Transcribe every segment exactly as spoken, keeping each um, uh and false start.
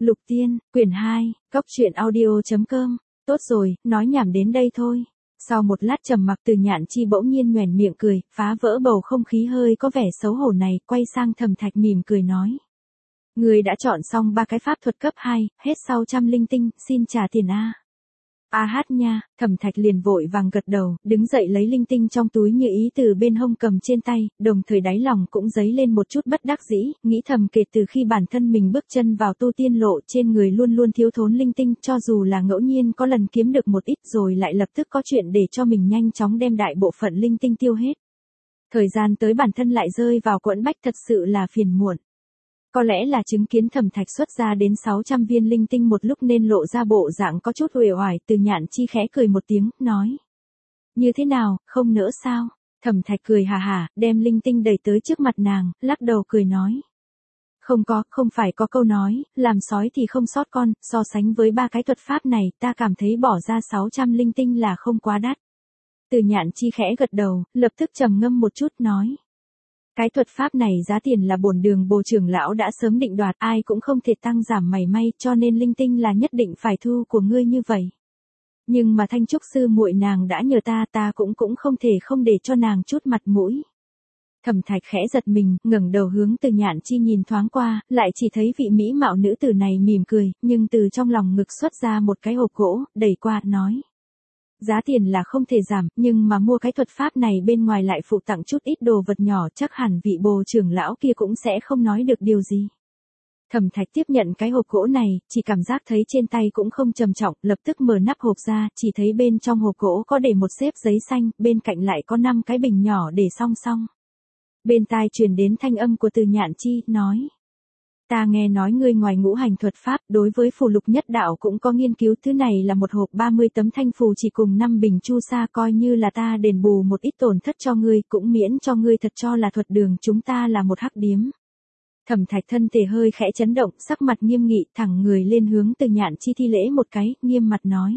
Lục Tiên, quyển hai, cốc truyện audio chấm com. Tốt rồi, nói nhảm đến đây thôi. Sau một lát trầm mặc Từ Nhạn Chi bỗng nhiên nhoẻn miệng cười, phá vỡ bầu không khí hơi có vẻ xấu hổ này, quay sang Thẩm Thạch mỉm cười nói. Người đã chọn xong ba cái pháp thuật cấp hai, hết sau trăm linh tinh, xin trả tiền a. A hát nha, Thẩm Thạch liền vội vàng gật đầu, đứng dậy lấy linh tinh trong túi như ý từ bên hông cầm trên tay, đồng thời đáy lòng cũng dấy lên một chút bất đắc dĩ, nghĩ thầm kể từ khi bản thân mình bước chân vào tu tiên lộ trên người luôn luôn thiếu thốn linh tinh, cho dù là ngẫu nhiên có lần kiếm được một ít rồi lại lập tức có chuyện để cho mình nhanh chóng đem đại bộ phận linh tinh tiêu hết. Thời gian tới bản thân lại rơi vào quẫn bách thật sự là phiền muộn. Có lẽ là chứng kiến Thẩm Thạch xuất ra đến sáu trăm viên linh tinh một lúc nên lộ ra bộ dạng có chút uể oải, Từ Nhạn Chi khẽ cười một tiếng, nói. Như thế nào, không nỡ sao? Thẩm Thạch cười hà hà, đem linh tinh đẩy tới trước mặt nàng, lắc đầu cười nói. Không có, không phải có câu nói, làm sói thì không sót con, so sánh với ba cái thuật pháp này, ta cảm thấy bỏ ra sáu trăm linh tinh là không quá đắt. Từ Nhạn Chi khẽ gật đầu, lập tức trầm ngâm một chút nói. Cái thuật pháp này giá tiền là bổn Đường Bồ trưởng lão đã sớm định đoạt, ai cũng không thể tăng giảm mảy may, cho nên linh tinh là nhất định phải thu của ngươi như vậy. Nhưng mà Thanh Trúc sư muội nàng đã nhờ ta, ta cũng cũng không thể không để cho nàng chút mặt mũi. Thẩm Thạch khẽ giật mình, ngẩng đầu hướng Từ Nhạn Chi nhìn thoáng qua, lại chỉ thấy vị mỹ mạo nữ tử này mỉm cười, nhưng từ trong lòng ngực xuất ra một cái hộp gỗ, đẩy qua, nói. Giá tiền là không thể giảm, nhưng mà mua cái thuật pháp này bên ngoài lại phụ tặng chút ít đồ vật nhỏ, chắc hẳn vị Bồ trưởng lão kia cũng sẽ không nói được điều gì. Thẩm Thạch tiếp nhận cái hộp gỗ này, chỉ cảm giác thấy trên tay cũng không trầm trọng, lập tức mở nắp hộp ra, chỉ thấy bên trong hộp gỗ có để một xếp giấy xanh, bên cạnh lại có năm cái bình nhỏ để song song. Bên tai truyền đến thanh âm của Từ Nhạn Chi, nói. Ta nghe nói ngươi ngoài ngũ hành thuật pháp, đối với phù lục nhất đạo cũng có nghiên cứu, thứ này là một hộp ba mươi tấm thanh phù chỉ cùng năm bình chu sa, coi như là ta đền bù một ít tổn thất cho ngươi, cũng miễn cho ngươi thật cho là thuật đường chúng ta là một hắc điếm. Thẩm Thạch thân thể hơi khẽ chấn động, sắc mặt nghiêm nghị, thẳng người lên hướng Từ Nhạn Chi thi lễ một cái, nghiêm mặt nói.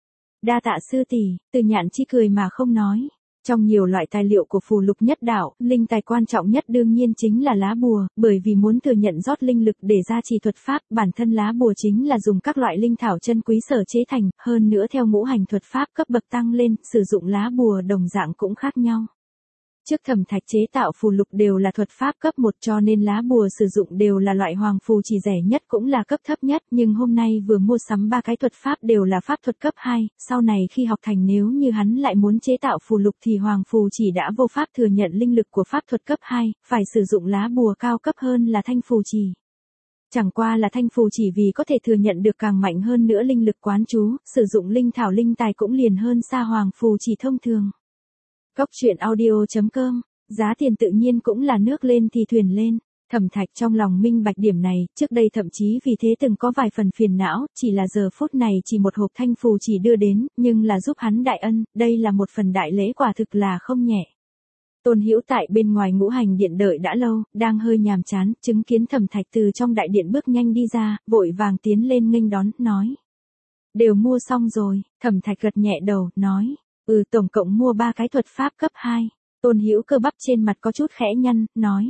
Đa tạ sư tỷ. Từ Nhạn Chi cười mà không nói. Trong nhiều loại tài liệu của phù lục nhất đạo, linh tài quan trọng nhất đương nhiên chính là lá bùa, bởi vì muốn thừa nhận rót linh lực để gia trì thuật pháp, bản thân lá bùa chính là dùng các loại linh thảo chân quý sở chế thành, hơn nữa theo ngũ hành thuật pháp cấp bậc tăng lên, sử dụng lá bùa đồng dạng cũng khác nhau. Trước Thẩm Thạch chế tạo phù lục đều là thuật pháp cấp một, cho nên lá bùa sử dụng đều là loại hoàng phù chỉ rẻ nhất cũng là cấp thấp nhất, nhưng hôm nay vừa mua sắm ba cái thuật pháp đều là pháp thuật cấp hai, sau này khi học thành nếu như hắn lại muốn chế tạo phù lục thì hoàng phù chỉ đã vô pháp thừa nhận linh lực của pháp thuật cấp hai, phải sử dụng lá bùa cao cấp hơn là thanh phù chỉ. Chẳng qua là thanh phù chỉ vì có thể thừa nhận được càng mạnh hơn nữa linh lực quán chú, sử dụng linh thảo linh tài cũng liền hơn xa hoàng phù chỉ thông thường. Cốc truyện audio chấm com, giá tiền tự nhiên cũng là nước lên thì thuyền lên. Thẩm Thạch trong lòng minh bạch điểm này, trước đây thậm chí vì thế từng có vài phần phiền não, chỉ là giờ phút này chỉ một hộp thanh phù chỉ đưa đến, nhưng là giúp hắn đại ân, đây là một phần đại lễ quả thực là không nhẹ. Tôn Hữu tại bên ngoài ngũ hành điện đợi đã lâu, đang hơi nhàm chán, chứng kiến Thẩm Thạch từ trong đại điện bước nhanh đi ra, vội vàng tiến lên nghênh đón, nói. Đều mua xong rồi. Thẩm Thạch gật nhẹ đầu, nói. Ừ, tổng cộng mua ba cái thuật pháp cấp hai. Tôn Hữu cơ bắp trên mặt có chút khẽ nhăn, nói.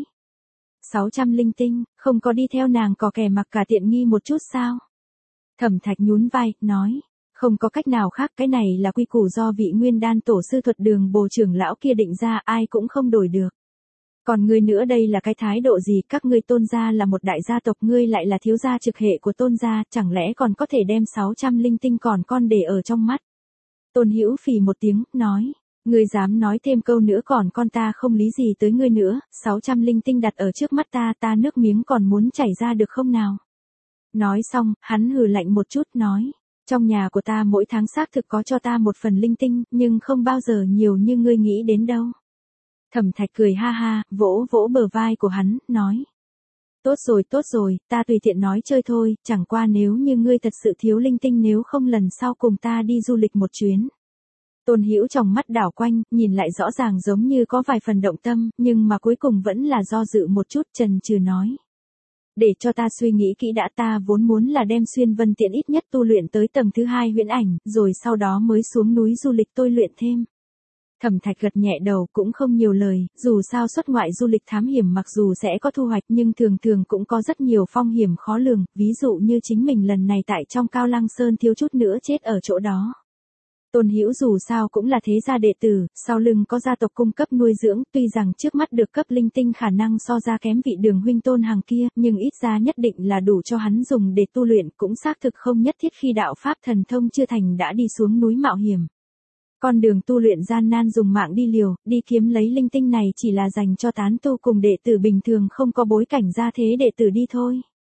sáu trăm linh tinh, không có đi theo nàng có kẻ mặc cả tiện nghi một chút sao? Thẩm Thạch nhún vai, nói. Không có cách nào khác, cái này là quy củ do vị Nguyên Đan tổ sư thuật Đường Bồ trưởng lão kia định ra, ai cũng không đổi được. Còn ngươi nữa đây là cái thái độ gì, các ngươi Tôn gia là một đại gia tộc, ngươi lại là thiếu gia trực hệ của Tôn gia, chẳng lẽ còn có thể đem sáu trăm linh tinh còn con để ở trong mắt? Tôn Hữu phì một tiếng, nói, ngươi dám nói thêm câu nữa còn con ta không lý gì tới ngươi nữa, sáu trăm linh tinh đặt ở trước mắt ta, ta nước miếng còn muốn chảy ra được không nào? Nói xong, hắn hừ lạnh một chút, nói, trong nhà của ta mỗi tháng xác thực có cho ta một phần linh tinh, nhưng không bao giờ nhiều như ngươi nghĩ đến đâu. Thẩm Thạch cười ha ha, vỗ vỗ bờ vai của hắn, nói. Tốt rồi, tốt rồi, ta tùy tiện nói chơi thôi, chẳng qua nếu như ngươi thật sự thiếu linh tinh nếu không lần sau cùng ta đi du lịch một chuyến. Tôn Hữu trong mắt đảo quanh, nhìn lại rõ ràng giống như có vài phần động tâm, nhưng mà cuối cùng vẫn là do dự một chút, chần chừ nói. Để cho ta suy nghĩ kỹ đã, ta vốn muốn là đem Xuyên Vân Tiện ít nhất tu luyện tới tầng thứ hai huyễn ảnh, rồi sau đó mới xuống núi du lịch tôi luyện thêm. Thẩm Thạch gật nhẹ đầu cũng không nhiều lời, dù sao xuất ngoại du lịch thám hiểm mặc dù sẽ có thu hoạch nhưng thường thường cũng có rất nhiều phong hiểm khó lường, ví dụ như chính mình lần này tại trong Cao Lăng Sơn thiếu chút nữa chết ở chỗ đó. Tôn Hữu dù sao cũng là thế gia đệ tử, sau lưng có gia tộc cung cấp nuôi dưỡng, tuy rằng trước mắt được cấp linh tinh khả năng so ra kém vị Đường huynh Tôn Hằng kia, nhưng ít ra nhất định là đủ cho hắn dùng để tu luyện, cũng xác thực không nhất thiết khi đạo pháp thần thông chưa thành đã đi xuống núi mạo hiểm. Con đường tu luyện gian nan dùng mạng đi liều, đi kiếm lấy linh tinh này chỉ là dành cho tán tu cùng đệ tử bình thường không có bối cảnh gia thế đệ tử đi thôi.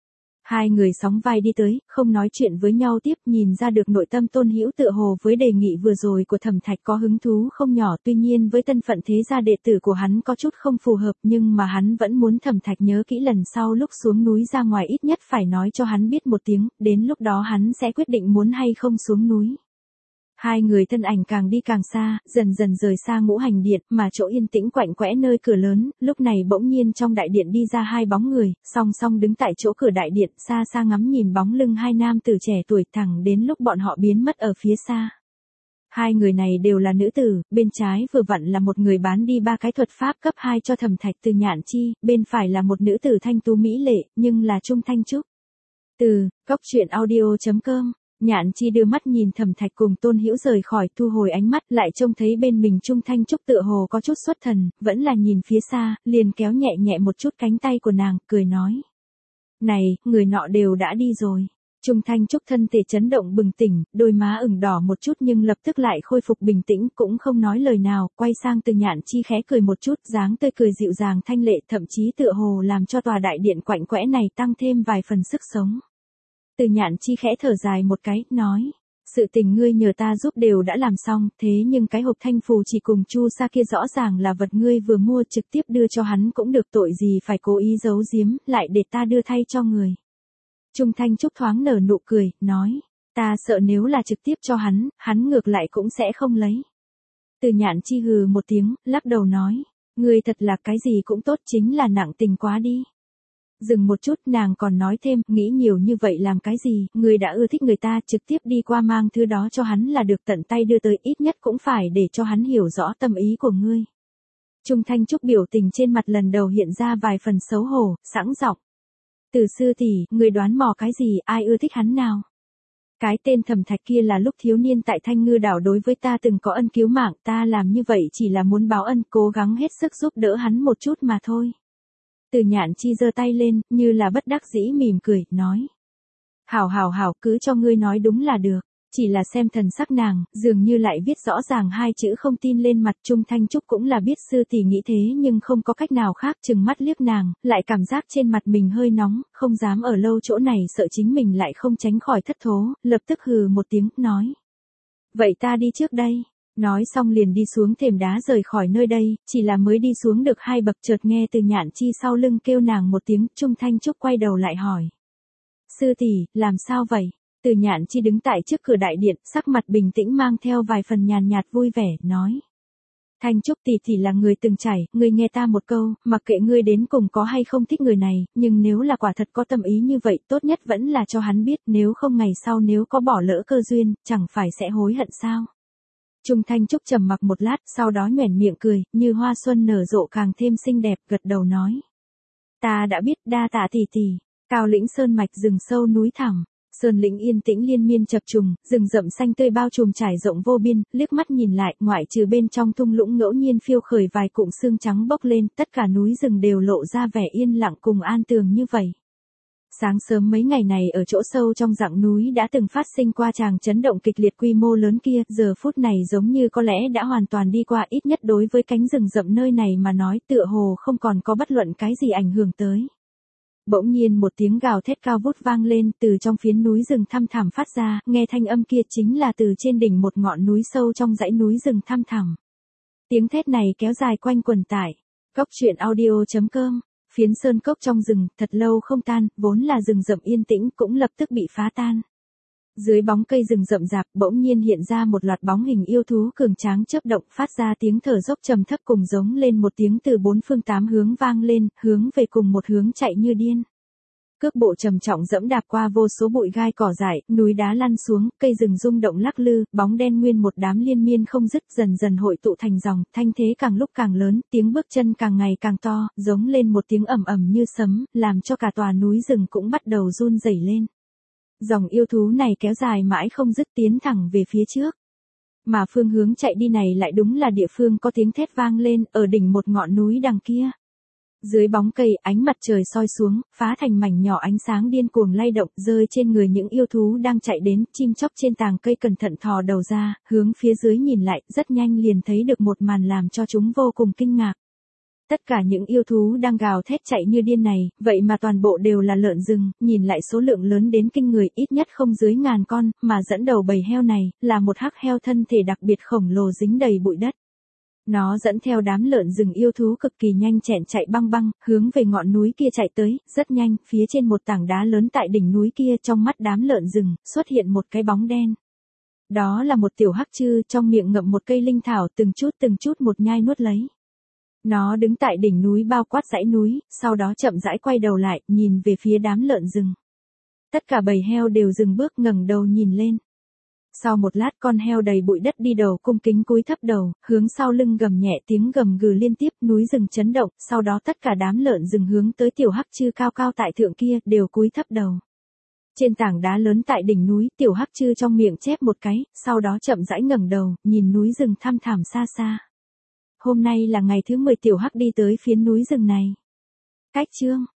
Hai người sóng vai đi tới, không nói chuyện với nhau tiếp, nhìn ra được nội tâm Tôn Hữu tựa hồ với đề nghị vừa rồi của Thẩm Thạch có hứng thú không nhỏ, tuy nhiên với thân phận thế gia đệ tử của hắn có chút không phù hợp, nhưng mà hắn vẫn muốn Thẩm Thạch nhớ kỹ lần sau lúc xuống núi ra ngoài ít nhất phải nói cho hắn biết một tiếng, đến lúc đó hắn sẽ quyết định muốn hay không xuống núi. Hai người thân ảnh càng đi càng xa, dần dần rời xa Ngũ Hành Điện, mà chỗ yên tĩnh quạnh quẽ nơi cửa lớn, lúc này bỗng nhiên trong đại điện đi ra hai bóng người, song song đứng tại chỗ cửa đại điện, xa xa ngắm nhìn bóng lưng hai nam tử trẻ tuổi thẳng đến lúc bọn họ biến mất ở phía xa. Hai người này đều là nữ tử, bên trái vừa vặn là một người bán đi ba cái thuật pháp cấp hai cho Thẩm Thạch từ Nhạn Chi, bên phải là một nữ tử thanh tú mỹ lệ, nhưng là Trung Thanh Trúc. Từ, cốc truyện audio chấm com. Nhạn Chi đưa mắt nhìn Thẩm Thạch cùng Tôn Hữu rời khỏi, thu hồi ánh mắt, lại trông thấy bên mình Trung Thanh Trúc tựa hồ có chút xuất thần, vẫn là nhìn phía xa, liền kéo nhẹ nhẹ một chút cánh tay của nàng, cười nói. Này, người nọ đều đã đi rồi. Trung Thanh Trúc thân thể chấn động bừng tỉnh, đôi má ửng đỏ một chút nhưng lập tức lại khôi phục bình tĩnh, cũng không nói lời nào, quay sang Từ Nhạn Chi khẽ cười một chút, dáng tươi cười dịu dàng thanh lệ, thậm chí tựa hồ làm cho tòa đại điện quạnh quẽ này tăng thêm vài phần sức sống. Từ Nhạn Chi khẽ thở dài một cái, nói, sự tình ngươi nhờ ta giúp đều đã làm xong, thế nhưng cái hộp thanh phù chỉ cùng chu sa kia rõ ràng là vật ngươi vừa mua, trực tiếp đưa cho hắn cũng được, tội gì phải cố ý giấu giếm, lại để ta đưa thay cho người. Trung Thanh Trúc thoáng nở nụ cười, nói, ta sợ nếu là trực tiếp cho hắn, hắn ngược lại cũng sẽ không lấy. Từ Nhạn Chi hừ một tiếng, lắc đầu nói, ngươi thật là cái gì cũng tốt, chính là nặng tình quá đi. Dừng một chút, nàng còn nói thêm, nghĩ nhiều như vậy làm cái gì, người đã ưa thích người ta, trực tiếp đi qua mang thứ đó cho hắn là được, tận tay đưa tới, ít nhất cũng phải để cho hắn hiểu rõ tâm ý của ngươi. Trung Thanh Trúc biểu tình trên mặt lần đầu hiện ra vài phần xấu hổ, sẵn giọng. Từ sư tỷ, người đoán mò cái gì, ai ưa thích hắn nào? Cái tên Thẩm Thạch kia là lúc thiếu niên tại Thanh Ngư đảo đối với ta từng có ân cứu mạng, ta làm như vậy chỉ là muốn báo ân, cố gắng hết sức giúp đỡ hắn một chút mà thôi. Từ Nhạn Chi giơ tay lên, như là bất đắc dĩ mỉm cười, nói. Hảo hảo hảo, cứ cho ngươi nói đúng là được. Chỉ là xem thần sắc nàng, dường như lại viết rõ ràng hai chữ không tin lên mặt. Trung Thanh Trúc cũng là biết sư tỷ nghĩ thế nhưng không có cách nào khác, chừng mắt liếc nàng, lại cảm giác trên mặt mình hơi nóng, không dám ở lâu chỗ này, sợ chính mình lại không tránh khỏi thất thố, lập tức hừ một tiếng, nói. Vậy ta đi trước đây. Nói xong liền đi xuống thềm đá rời khỏi nơi đây, chỉ là mới đi xuống được hai bậc chợt nghe Từ Nhạn Chi sau lưng kêu nàng một tiếng, Trung Thanh Trúc quay đầu lại hỏi. Sư tỷ, làm sao vậy? Từ Nhạn Chi đứng tại trước cửa đại điện, sắc mặt bình tĩnh mang theo vài phần nhàn nhạt vui vẻ, nói. Thanh Trúc tỷ tỷ là người từng trải, ngươi nghe ta một câu, mặc kệ ngươi đến cùng có hay không thích người này, nhưng nếu là quả thật có tâm ý như vậy, tốt nhất vẫn là cho hắn biết, nếu không ngày sau nếu có bỏ lỡ cơ duyên, chẳng phải sẽ hối hận sao? Trung Thanh Trúc trầm mặc một lát, sau đó nhoẻn miệng cười, như hoa xuân nở rộ càng thêm xinh đẹp, gật đầu nói. Ta đã biết, đa tạ tỷ tỷ. Cao lĩnh sơn mạch rừng sâu núi thẳm, sơn lĩnh yên tĩnh liên miên chập trùng, rừng rậm xanh tươi bao trùm trải rộng vô biên, liếc mắt nhìn lại, ngoại trừ bên trong thung lũng ngẫu nhiên phiêu khởi vài cụm sương trắng bốc lên, tất cả núi rừng đều lộ ra vẻ yên lặng cùng an tường như vậy. Sáng sớm mấy ngày này ở chỗ sâu trong rặng núi đã từng phát sinh qua tràng chấn động kịch liệt quy mô lớn kia, giờ phút này giống như có lẽ đã hoàn toàn đi qua, ít nhất đối với cánh rừng rậm nơi này mà nói, tựa hồ không còn có bất luận cái gì ảnh hưởng tới. Bỗng nhiên một tiếng gào thét cao vút vang lên, từ trong phiến núi rừng thăm thẳm phát ra, nghe thanh âm kia chính là từ trên đỉnh một ngọn núi sâu trong dãy núi rừng thăm thẳm. Tiếng thét này kéo dài quanh quần tại cốc truyện audio chấm com. Phiến sơn cốc trong rừng, thật lâu không tan, vốn là rừng rậm yên tĩnh cũng lập tức bị phá tan. Dưới bóng cây rừng rậm rạp, bỗng nhiên hiện ra một loạt bóng hình yêu thú cường tráng chớp động, phát ra tiếng thở dốc trầm thấp cùng giống lên một tiếng từ bốn phương tám hướng vang lên, hướng về cùng một hướng chạy như điên. Cước bộ trầm trọng dẫm đạp qua vô số bụi gai cỏ dại, núi đá lăn xuống, cây rừng rung động lắc lư, bóng đen nguyên một đám liên miên không dứt dần dần hội tụ thành dòng, thanh thế càng lúc càng lớn, tiếng bước chân càng ngày càng to, giống lên một tiếng ầm ầm như sấm, làm cho cả tòa núi rừng cũng bắt đầu run rẩy lên. Dòng yêu thú này kéo dài mãi không dứt tiến thẳng về phía trước. Mà phương hướng chạy đi này lại đúng là địa phương có tiếng thét vang lên, ở đỉnh một ngọn núi đằng kia. Dưới bóng cây, ánh mặt trời soi xuống, phá thành mảnh nhỏ ánh sáng điên cuồng lay động, rơi trên người những yêu thú đang chạy đến, chim chóc trên tàng cây cẩn thận thò đầu ra, hướng phía dưới nhìn lại, rất nhanh liền thấy được một màn làm cho chúng vô cùng kinh ngạc. Tất cả những yêu thú đang gào thét chạy như điên này, vậy mà toàn bộ đều là lợn rừng, nhìn lại số lượng lớn đến kinh người, ít nhất không dưới ngàn con, mà dẫn đầu bầy heo này, là một hắc heo thân thể đặc biệt khổng lồ dính đầy bụi đất. Nó dẫn theo đám lợn rừng yêu thú cực kỳ nhanh chẹn chạy băng băng, hướng về ngọn núi kia chạy tới, rất nhanh, phía trên một tảng đá lớn tại đỉnh núi kia trong mắt đám lợn rừng, xuất hiện một cái bóng đen. Đó là một tiểu hắc chư, trong miệng ngậm một cây linh thảo từng chút từng chút một nhai nuốt lấy. Nó đứng tại đỉnh núi bao quát dãy núi, sau đó chậm rãi quay đầu lại, nhìn về phía đám lợn rừng. Tất cả bầy heo đều dừng bước ngẩng đầu nhìn lên. Sau một lát con heo đầy bụi đất đi đầu cung kính cúi thấp đầu, hướng sau lưng gầm nhẹ tiếng gầm gừ liên tiếp, núi rừng chấn động, sau đó tất cả đám lợn rừng hướng tới tiểu hắc chư cao cao tại thượng kia, đều cúi thấp đầu. Trên tảng đá lớn tại đỉnh núi, tiểu hắc chư trong miệng chép một cái, sau đó chậm rãi ngẩng đầu, nhìn núi rừng thăm thẳm xa xa. Hôm nay là ngày thứ mười tiểu hắc đi tới phiến núi rừng này. Cách chương